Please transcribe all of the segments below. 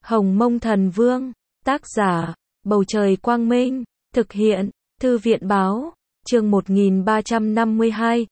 Hồng Mông Thần Vương, tác giả, Bầu Trời Quang Minh, thực hiện, Thư viện Báo, chương 1352,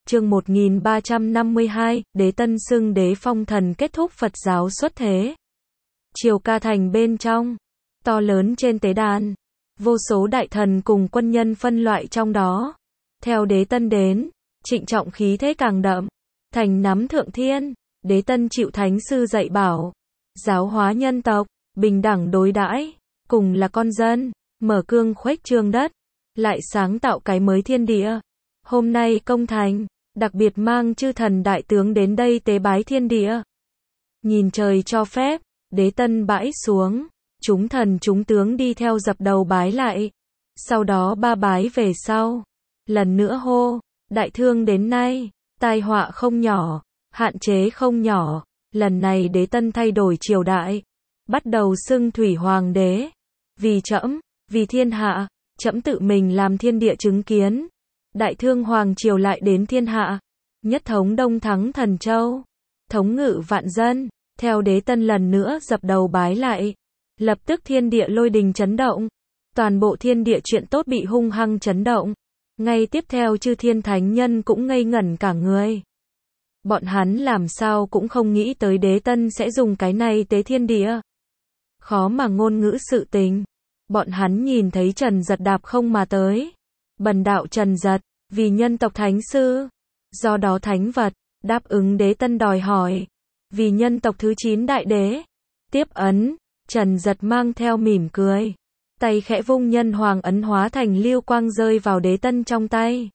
Đế Tân xưng đế phong thần kết thúc Phật giáo xuất thế. Triều Ca Thành bên trong, to lớn trên tế đàn, vô số đại thần cùng quân nhân phân loại trong đó. Theo Đế Tân đến, trịnh trọng khí thế càng đậm, thành nắm thượng thiên, Đế Tân chịu thánh sư dạy bảo, giáo hóa nhân tộc, bình đẳng đối đãi, cùng là con dân, mở cương khuếch trương đất, lại sáng tạo cái mới thiên địa. Hôm nay công thành, đặc biệt mang chư thần đại tướng đến đây tế bái thiên địa. Nhìn trời cho phép, Đế Tân bãi xuống, chúng thần chúng tướng đi theo dập đầu bái lại. Sau đó ba bái về sau, lần nữa hô, đại thương đến nay, tai họa không nhỏ, hạn chế không nhỏ, lần này Đế Tân thay đổi triều đại, bắt đầu xưng thủy hoàng đế, vì trẫm, vì thiên hạ, trẫm tự mình làm thiên địa chứng kiến, đại thương hoàng triều lại đến thiên hạ, nhất thống đông thắng thần châu, thống ngự vạn dân. Theo Đế Tân lần nữa dập đầu bái lại, lập tức thiên địa lôi đình chấn động, toàn bộ thiên địa chuyện tốt bị hung hăng chấn động. Ngay tiếp theo chư thiên thánh nhân cũng ngây ngẩn cả người. Bọn hắn làm sao cũng không nghĩ tới Đế Tân sẽ dùng cái này tế thiên địa. Khó mà ngôn ngữ sự tình. Bọn hắn nhìn thấy Trần Giật đạp không mà tới. Bần đạo Trần Giật, vì nhân tộc thánh sư. Do đó thánh vật, đáp ứng Đế Tân đòi hỏi. Vì nhân tộc thứ 9 đại đế. Tiếp ấn, Trần Giật mang theo mỉm cười. Tay khẽ vung nhân hoàng ấn hóa thành lưu quang rơi vào Đế Tân trong tay.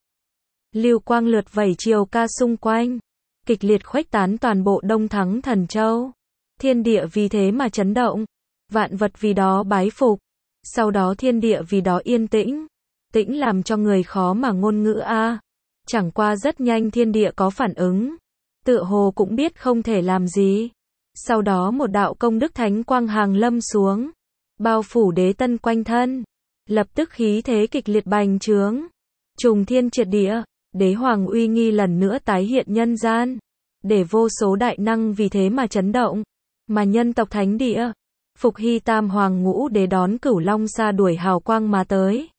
Lưu quang lượt vẩy triều ca xung quanh, kịch liệt khuếch tán toàn bộ đông thắng thần châu. Thiên địa vì thế mà chấn động, vạn vật vì đó bái phục. Sau đó thiên địa vì đó yên tĩnh, tĩnh làm cho người khó mà ngôn ngữ a. Chẳng qua rất nhanh thiên địa có phản ứng, tựa hồ cũng biết không thể làm gì. Sau đó một đạo công đức thánh quang hàng lâm xuống, bao phủ Đế Tân quanh thân, lập tức khí thế kịch liệt bành trướng, trùng thiên triệt địa, đế hoàng uy nghi lần nữa tái hiện nhân gian, để vô số đại năng vì thế mà chấn động, mà nhân tộc thánh địa, Phục Hy Tam Hoàng Ngũ Đế đón Cửu Long xa đuổi hào quang mà tới,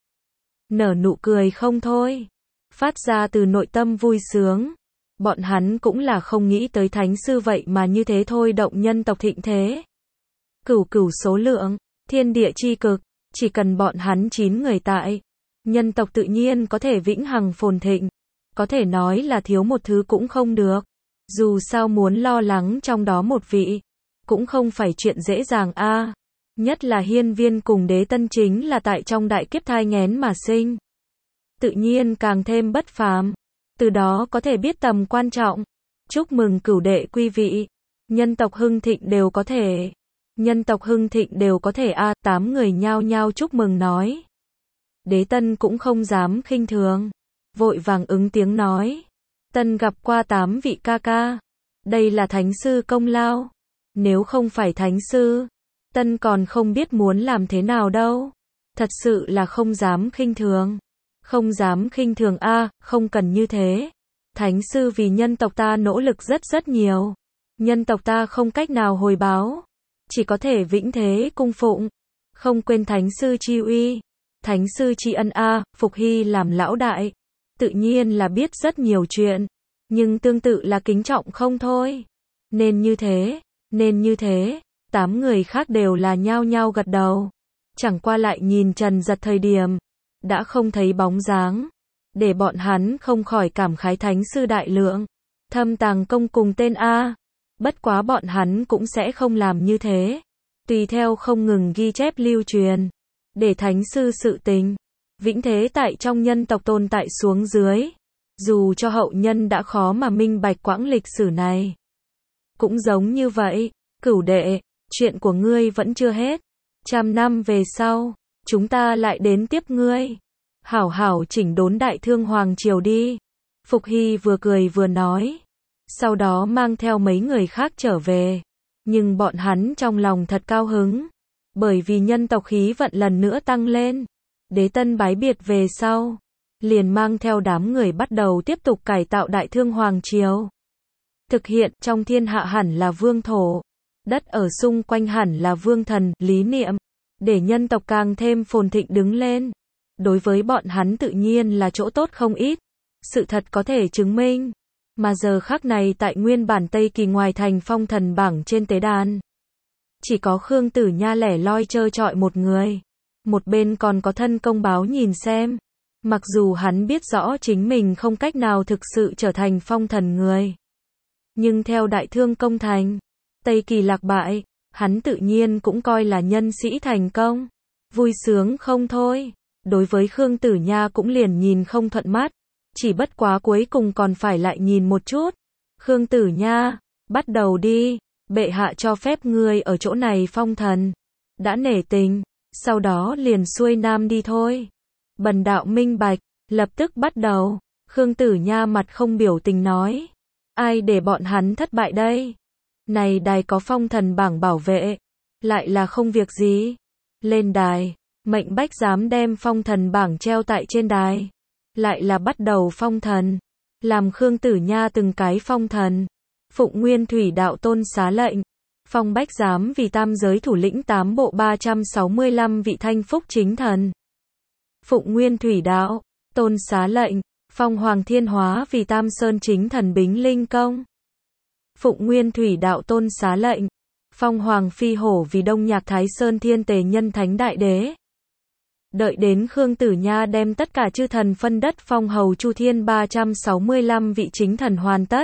nở nụ cười không thôi, phát ra từ nội tâm vui sướng. Bọn hắn cũng là không nghĩ tới thánh sư vậy mà như thế thôi động nhân tộc thịnh thế. Cửu cửu số lượng, thiên địa chi cực, chỉ cần bọn hắn 9 người tại, nhân tộc tự nhiên có thể vĩnh hằng phồn thịnh, có thể nói là thiếu một thứ cũng không được. Dù sao muốn lo lắng trong đó một vị, cũng không phải chuyện dễ dàng a. Nhất là Hiên Viên cùng Đế Tân chính là tại trong đại kiếp thai nghén mà sinh, tự nhiên càng thêm bất phàm. Từ đó có thể biết tầm quan trọng. Chúc mừng cửu đệ quý vị, nhân tộc hưng thịnh đều có thể. Nhân tộc hưng thịnh đều có thể a. 8 người nhao nhao chúc mừng nói. Đế Tân cũng không dám khinh thường, vội vàng ứng tiếng nói. Tân gặp qua 8 vị ca ca, đây là thánh sư công lao. Nếu không phải thánh sư, Tân còn không biết muốn làm thế nào đâu. Thật sự là không dám khinh thường. Không dám khinh thường a, không cần như thế. Thánh sư vì nhân tộc ta nỗ lực rất nhiều. Nhân tộc ta không cách nào hồi báo, chỉ có thể vĩnh thế cung phụng, không quên thánh sư chi uy, thánh sư tri ân a. Phục Hy làm lão đại, tự nhiên là biết rất nhiều chuyện, nhưng tương tự là kính trọng không thôi. Nên như thế, 8 người khác đều là nhao nhao gật đầu. Chẳng qua lại nhìn Trần Giật thời điểm, đã không thấy bóng dáng, để bọn hắn không khỏi cảm khái thánh sư đại lượng, thâm tàng công cùng tên a. Bất quá bọn hắn cũng sẽ không làm như thế, tùy theo không ngừng ghi chép lưu truyền, để thánh sư sự tình vĩnh thế tại trong nhân tộc tồn tại xuống dưới. Dù cho hậu nhân đã khó mà minh bạch quãng lịch sử này. Cũng giống như vậy, cửu đệ, chuyện của ngươi vẫn chưa hết. 100 năm về sau, chúng ta lại đến tiếp ngươi. Hảo hảo chỉnh đốn đại thương hoàng triều đi. Phục Hy vừa cười vừa nói. Sau đó mang theo mấy người khác trở về. Nhưng bọn hắn trong lòng thật cao hứng. Bởi vì nhân tộc khí vận lần nữa tăng lên. Đế Tân bái biệt về sau, liền mang theo đám người bắt đầu tiếp tục cải tạo đại thương hoàng triều. Thực hiện trong thiên hạ hẳn là vương thổ. đất ở xung quanh hẳn là vương thần, lý niệm, để nhân tộc càng thêm phồn thịnh đứng lên. Đối với bọn hắn tự nhiên là chỗ tốt không ít. Sự thật có thể chứng minh. Mà giờ khắc này tại nguyên bản Tây Kỳ ngoài thành phong thần bảng trên tế đàn. Chỉ có Khương Tử Nha lẻ loi trơ trọi một người. Một bên còn có Thân Công Báo nhìn xem. Mặc dù hắn biết rõ chính mình không cách nào thực sự trở thành phong thần người. Nhưng theo Đại Thương công thành, Tây Kỳ lạc bại, hắn tự nhiên cũng coi là nhân sĩ thành công. Vui sướng không thôi. Đối với Khương Tử Nha cũng liền nhìn không thuận mắt. Chỉ bất quá cuối cùng còn phải lại nhìn một chút. Khương Tử Nha, bắt đầu đi. Bệ hạ cho phép ngươi ở chỗ này phong thần. Đã nể tình, sau đó liền xuôi nam đi thôi. Bần đạo minh bạch, lập tức bắt đầu. Khương Tử Nha mặt không biểu tình nói. Ai để bọn hắn thất bại đây? Này đài có phong thần bảng bảo vệ. Lại là không việc gì. Lên đài, mệnh bách giám đem phong thần bảng treo tại trên đài. Lại là bắt đầu phong thần. Làm Khương Tử Nha từng cái phong thần. Phụng Nguyên Thủy Đạo tôn xá lệnh. Phong bách giám vì tam giới thủ lĩnh 8 bộ 365 vị thanh phúc chính thần. Phụng Nguyên Thủy Đạo, tôn xá lệnh. Phong Hoàng Thiên Hóa vì tam sơn chính thần Bính Linh Công. Phụng Nguyên Thủy Đạo tôn xá lệnh. Phong Hoàng Phi Hổ vì Đông Nhạc Thái Sơn Thiên Tề Nhân Thánh Đại Đế. Đợi đến Khương Tử Nha đem tất cả chư thần phân đất phong hầu Chu Thiên 365 vị chính thần hoàn tất.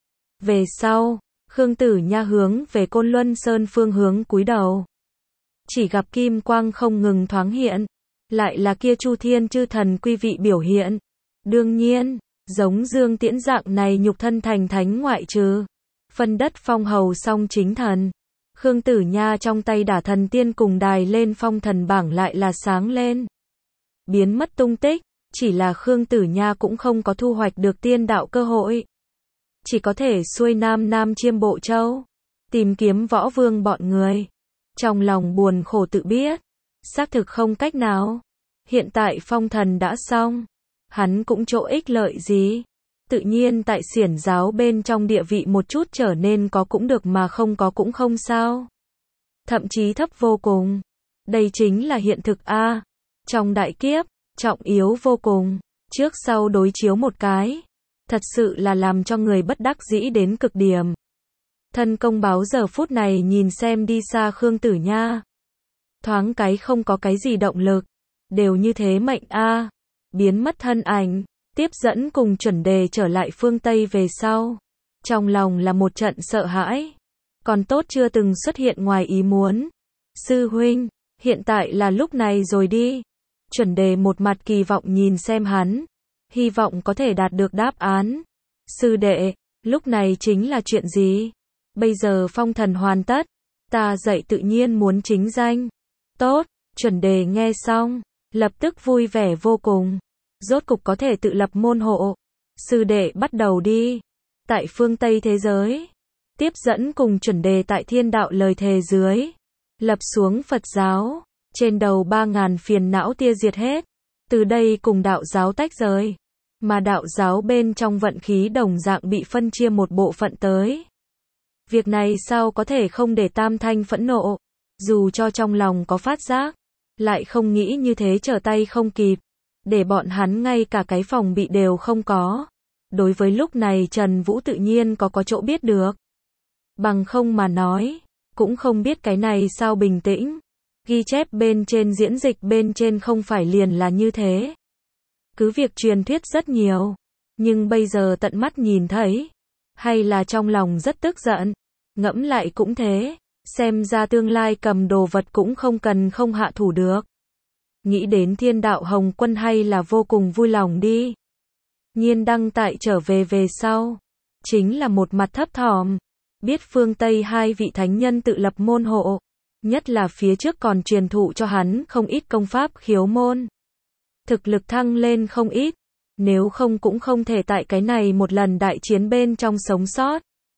Về sau, Khương Tử Nha hướng về Côn Luân Sơn phương hướng cúi đầu. Chỉ gặp kim quang không ngừng thoáng hiện, lại là kia Chu Thiên chư thần quy vị biểu hiện. Đương nhiên, giống Dương Tiễn dạng này nhục thân thành thánh ngoại trừ. Phân đất phong hầu song chính thần. Khương Tử Nha trong tay đả thần tiên cùng đài lên phong thần bảng lại là sáng lên. Biến mất tung tích, chỉ là Khương Tử Nha cũng không có thu hoạch được tiên đạo cơ hội. Chỉ có thể xuôi nam chiêm Bộ Châu. Tìm kiếm võ vương bọn người. Trong lòng buồn khổ tự biết. Xác thực không cách nào. Hiện tại phong thần đã xong. Hắn cũng chỗ ích lợi gì. Tự nhiên tại xiển giáo bên trong địa vị một chút trở nên có cũng được mà không có cũng không sao. Thậm chí thấp vô cùng. Đây chính là hiện thực a. Trong đại kiếp, trọng yếu vô cùng. Trước sau đối chiếu một cái. Thật sự là làm cho người bất đắc dĩ đến cực điểm. Thân Công Báo giờ phút này nhìn xem đi xa Khương Tử Nha. Thoáng cái không có cái gì động lực. Đều như thế mệnh a. Biến mất thân ảnh. Tiếp dẫn cùng Chuẩn Đề trở lại phương Tây về sau. Trong lòng là một trận sợ hãi. Còn tốt chưa từng xuất hiện ngoài ý muốn. Sư huynh, hiện tại là lúc này rồi đi. Chuẩn Đề một mặt kỳ vọng nhìn xem hắn. Hy vọng có thể đạt được đáp án. Sư đệ, lúc này chính là chuyện gì? Bây giờ phong thần hoàn tất. Ta dạy tự nhiên muốn chính danh. Tốt, Chuẩn Đề nghe xong. Lập tức vui vẻ vô cùng. Rốt cục có thể tự lập môn hộ. Sư đệ bắt đầu đi. Tại phương Tây thế giới. Tiếp dẫn cùng Chuẩn Đề tại thiên đạo lời thề dưới. Lập xuống Phật giáo. Trên đầu 3.000 phiền não tia diệt hết. Từ đây cùng đạo giáo tách rời. Mà đạo giáo bên trong vận khí đồng dạng bị phân chia một bộ phận tới. Việc này sao có thể không để Tam Thanh phẫn nộ. Dù cho trong lòng có phát giác. Lại không nghĩ như thế trở tay không kịp. Để bọn hắn ngay cả cái phòng bị đều không có. Đối với lúc này Trần Vũ tự nhiên có chỗ biết được. Bằng không mà nói. Cũng không biết cái này sao bình tĩnh. Ghi chép bên trên diễn dịch bên trên không phải liền là như thế. Cứ việc truyền thuyết rất nhiều. Nhưng bây giờ tận mắt nhìn thấy. Hay là trong lòng rất tức giận. Ngẫm lại cũng thế. Xem ra tương lai cầm đồ vật cũng không cần không hạ thủ được. Nghĩ đến thiên đạo Hồng Quân hay là vô cùng vui lòng đi. Nhiên đăng tại trở về sau. Chính là một mặt thấp thỏm. Biết phương Tây hai vị thánh nhân tự lập môn hộ. Nhất là phía trước còn truyền thụ cho hắn không ít công pháp khiếu môn. Thực lực thăng lên không ít. Nếu không cũng không thể tại cái này một lần đại chiến bên trong sống sót.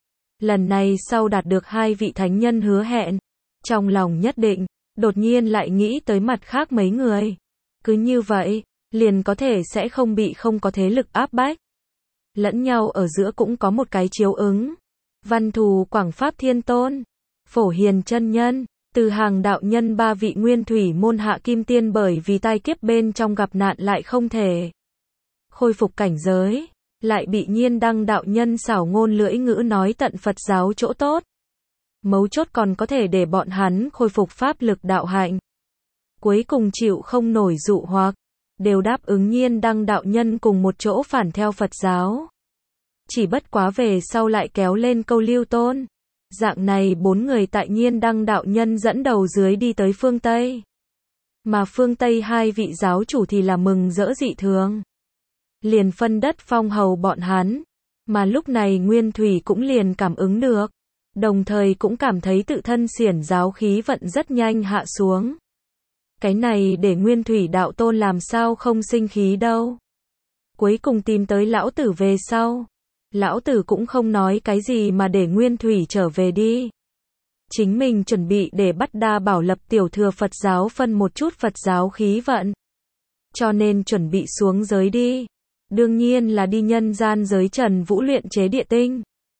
Lần này sau đạt được hai vị thánh nhân hứa hẹn. Trong lòng nhất định. Đột nhiên lại nghĩ tới mặt khác mấy người. Cứ như vậy, liền có thể sẽ không bị không có thế lực áp bách. Lẫn nhau ở giữa cũng có một cái chiếu ứng. Văn thù Quảng Pháp Thiên Tôn. Phổ Hiền chân nhân, từ hàng đạo nhân 3 vị nguyên thủy môn hạ kim tiên bởi vì tai kiếp bên trong gặp nạn lại không thể khôi phục cảnh giới, lại bị Nhiên Đăng đạo nhân xảo ngôn lưỡi ngữ nói tận Phật giáo chỗ tốt. Mấu chốt còn có thể để bọn hắn khôi phục pháp lực đạo hạnh. Cuối cùng chịu không nổi dụ hoặc, đều đáp ứng Nhiên Đăng đạo nhân cùng một chỗ phản theo Phật giáo. Chỉ bất quá về sau lại kéo lên câu Lưu Tôn. Dạng này 4 người tại Nhiên Đăng đạo nhân dẫn đầu dưới đi tới phương Tây. Mà phương Tây 2 vị giáo chủ thì là mừng rỡ dị thường. Liền phân đất phong hầu bọn hắn. Mà lúc này Nguyên Thủy cũng liền cảm ứng được. Đồng thời cũng cảm thấy tự thân xiển giáo khí vận rất nhanh hạ xuống. Cái này để Nguyên Thủy đạo tôn làm sao không sinh khí đâu. Cuối cùng tìm tới lão tử về sau. Lão tử cũng không nói cái gì mà để Nguyên Thủy trở về đi. Chính mình chuẩn bị để bắt Đa Bảo lập tiểu thừa Phật giáo phân một chút Phật giáo khí vận. Cho nên chuẩn bị xuống giới đi. Đương nhiên là đi nhân gian giới Trần Vũ luyện chế địa tinh.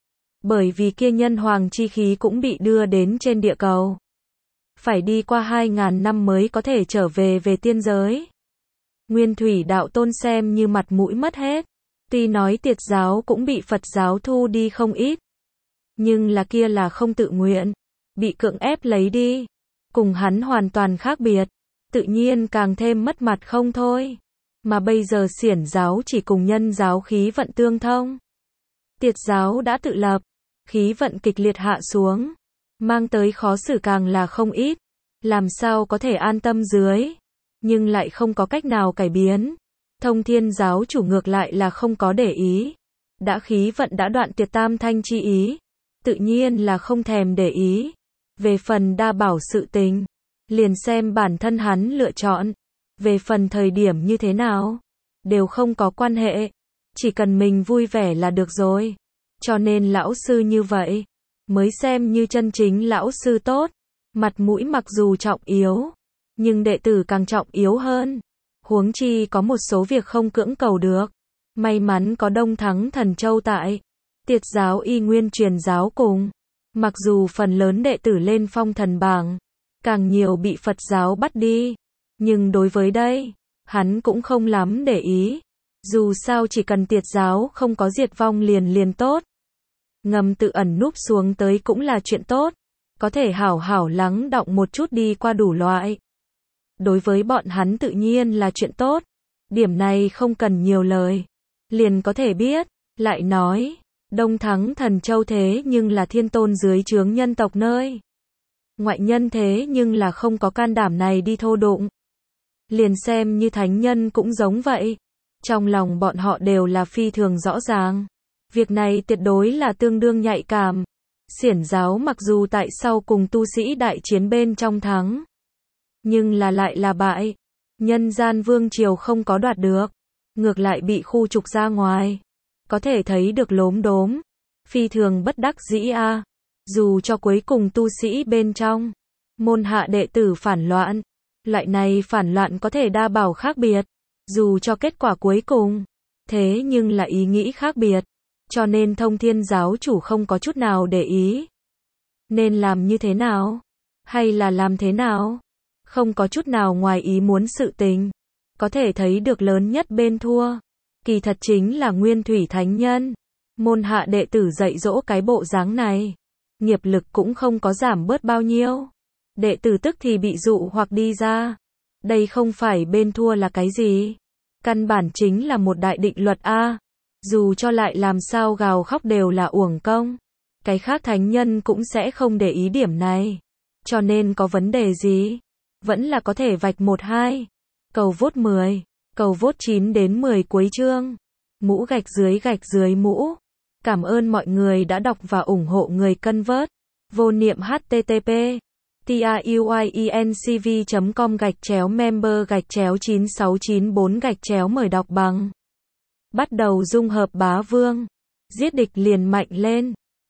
Bởi vì kia nhân hoàng chi khí cũng bị đưa đến trên địa cầu. Phải đi qua 2.000 năm mới có thể trở về tiên giới. Nguyên Thủy đạo tôn xem như mặt mũi mất hết. Tuy nói tiệt giáo cũng bị Phật giáo thu đi không ít. Nhưng là kia là không tự nguyện. Bị cưỡng ép lấy đi. Cùng hắn hoàn toàn khác biệt. Tự nhiên càng thêm mất mặt không thôi. Mà bây giờ xiển giáo chỉ cùng nhân giáo khí vận tương thông. Tiệt giáo đã tự lập. Khí vận kịch liệt hạ xuống. Mang tới khó xử càng là không ít. Làm sao có thể an tâm dưới. Nhưng lại không có cách nào cải biến. Thông Thiên giáo chủ ngược lại là không có để ý. Đã khí vận đã đoạn tuyệt tam thanh chi ý. Tự nhiên là không thèm để ý. Về phần Đa Bảo sự tình. Liền xem bản thân hắn lựa chọn. Về phần thời điểm như thế nào. Đều không có quan hệ. Chỉ cần mình vui vẻ là được rồi. Cho nên lão sư như vậy. Mới xem như chân chính lão sư tốt. Mặt mũi mặc dù trọng yếu. Nhưng đệ tử càng trọng yếu hơn. Huống chi có một số việc không cưỡng cầu được. May mắn có Đông Thắng Thần Châu tại. Tiệt giáo y nguyên truyền giáo cùng. Mặc dù phần lớn đệ tử lên phong thần bảng. Càng nhiều bị Phật giáo bắt đi. Nhưng đối với đây, hắn cũng không lắm để ý. Dù sao chỉ cần tiệt giáo không có diệt vong liền tốt. Ngầm tự ẩn núp xuống tới cũng là chuyện tốt. Có thể hảo hảo lắng đọng một chút đi qua đủ loại. Đối với bọn hắn tự nhiên là chuyện tốt. Điểm này không cần nhiều lời. Liền có thể biết. Lại nói, Đông Thắng Thần Châu thế nhưng là thiên tôn dưới trướng nhân tộc nơi. Ngoại nhân thế nhưng là không có can đảm này đi thô đụng. Liền xem như thánh nhân cũng giống vậy. Trong lòng bọn họ đều là phi thường rõ ràng. Việc này tuyệt đối là tương đương nhạy cảm. Xiển giáo mặc dù tại sau cùng tu sĩ đại chiến bên trong thắng. Nhưng lại là bại. Nhân gian vương triều không có đoạt được. Ngược lại bị khu trục ra ngoài. Có thể thấy được lốm đốm. Phi thường bất đắc dĩ a. Dù cho cuối cùng tu sĩ bên trong. Môn hạ đệ tử phản loạn. Loại này phản loạn có thể Đa Bảo khác biệt. Dù cho kết quả cuối cùng. Thế nhưng là ý nghĩ khác biệt. Cho nên Thông Thiên giáo chủ không có chút nào để ý. Nên làm như thế nào? Hay là làm thế nào? Không có chút nào ngoài ý muốn sự tình. Có thể thấy được lớn nhất bên thua. Kỳ thật chính là Nguyên Thủy Thánh Nhân. Môn hạ đệ tử dạy dỗ cái bộ dáng này. Nghiệp lực cũng không có giảm bớt bao nhiêu. Đệ tử tức thì bị dụ hoặc đi ra. Đây không phải bên thua là cái gì? Căn bản chính là một đại định luật a. Dù cho lại làm sao gào khóc đều là uổng công. Cái khác thánh nhân cũng sẽ không để ý điểm này. Cho nên có vấn đề gì? Vẫn là có thể vạch 1-2. Cầu vote 10. Cầu vote 9 đến 10 cuối chương. Mũ gạch dưới mũ. Cảm ơn mọi người đã đọc và ủng hộ người cân vớt. Vô niệm http truyencv.com/member/9694 mời đọc bằng. Bắt đầu dung hợp bá vương. Giết địch liền mạnh lên.